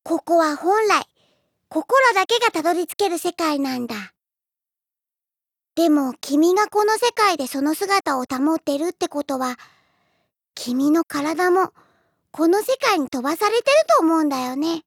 ここは本来、心だけがたどり着ける世界なんだ。でも君がこの世界でその姿を保ってるってことは、君の体もこの世界に飛ばされてると思うんだよね。